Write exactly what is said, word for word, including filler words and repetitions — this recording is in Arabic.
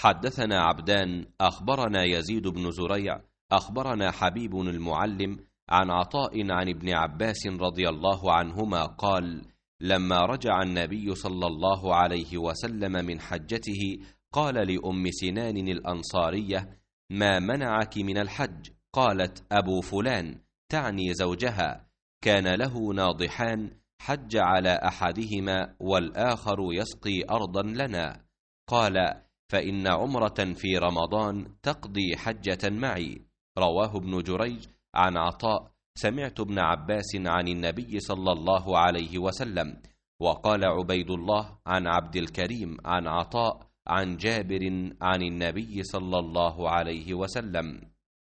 حدثنا عبدان أخبرنا يزيد بن زريع أخبرنا حبيب المعلم عن عطاء عن ابن عباس رضي الله عنهما قال: لما رجع النبي صلى الله عليه وسلم من حجته قال لأم سنان الأنصارية: ما منعك من الحج؟ قالت: أبو فلان، تعني زوجها، كان له ناضحان، حج على أحدهما والآخر يسقي أرضا لنا. قال: فإن عمرة في رمضان تقضي حجة معي. رواه ابن جريج عن عطاء: سمعت ابن عباس عن النبي صلى الله عليه وسلم. وقال عبيد الله عن عبد الكريم عن عطاء عن جابر عن النبي صلى الله عليه وسلم.